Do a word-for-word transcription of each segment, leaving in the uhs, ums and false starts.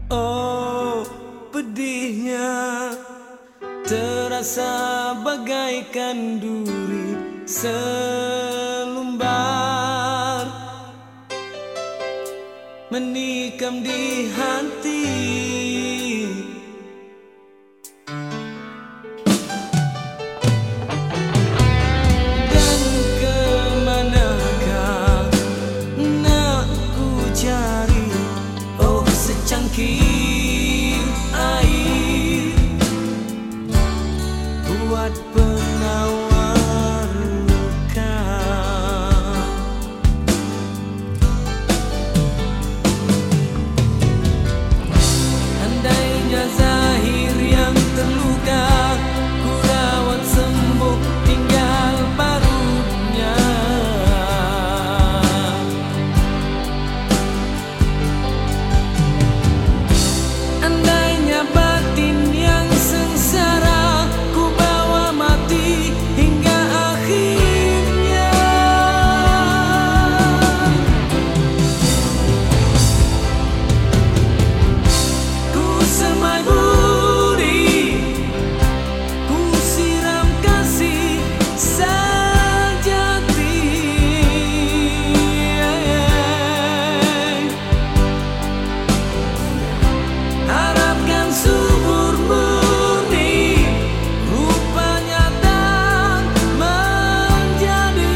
Oh, pedihnya terasa bagaikan duri selumbar menikam di hati. Dan kemanakah nak ku cari, oh secangkir air buat penawar luka. Andainya zahir yang terluka ku rawat sembuh tinggal barunya. Andainya batin yang sengsara ku bawa mati hingga akhirnya. Ku semai budi, ku siram kasih sejati. Harapkan subur murni, rupanya tak menjadi.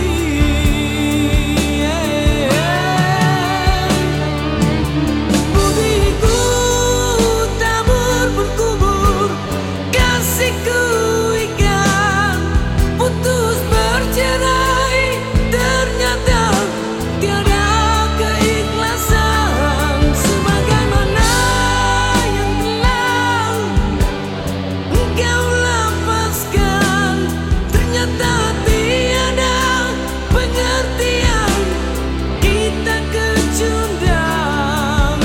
Budiku tabur berkubur, kasihku ikan putus bercerai. Ternyata tiada keikhlasan, sebagaimana yang telah engkau lepaskan. Ternyata tiada pengertian, kita kecundang.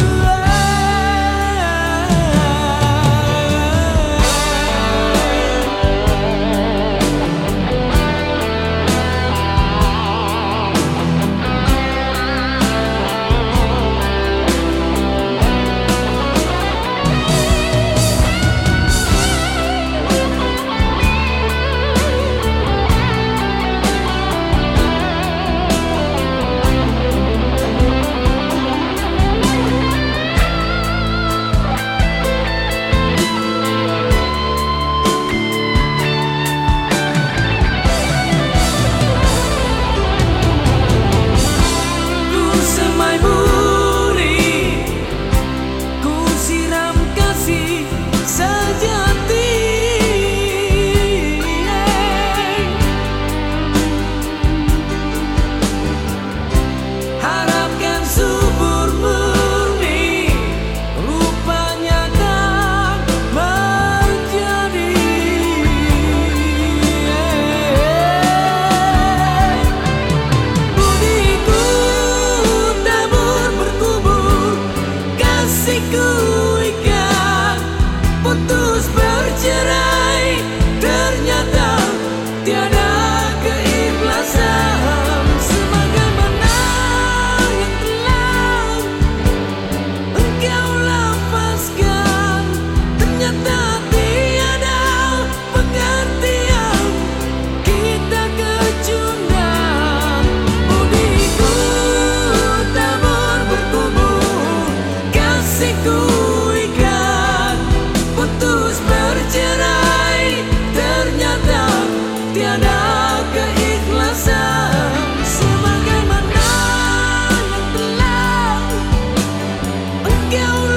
Ku semai budi, ku siram kasih sejati. Harapkan subur murni, rupanya tak menjadi. Budiku tabur berkubur, kasihku ikan putus bercerai. Ternyata tiada keikhlasan, sebagaimana yang telah engkau lepaskan. Ternyata tiada pengertian, kita kecundang. Budiku tabur berkubur, kasihku ikan putus bercerai. Ternyata tiada keikhlasan, sebagaimana yang telah engkau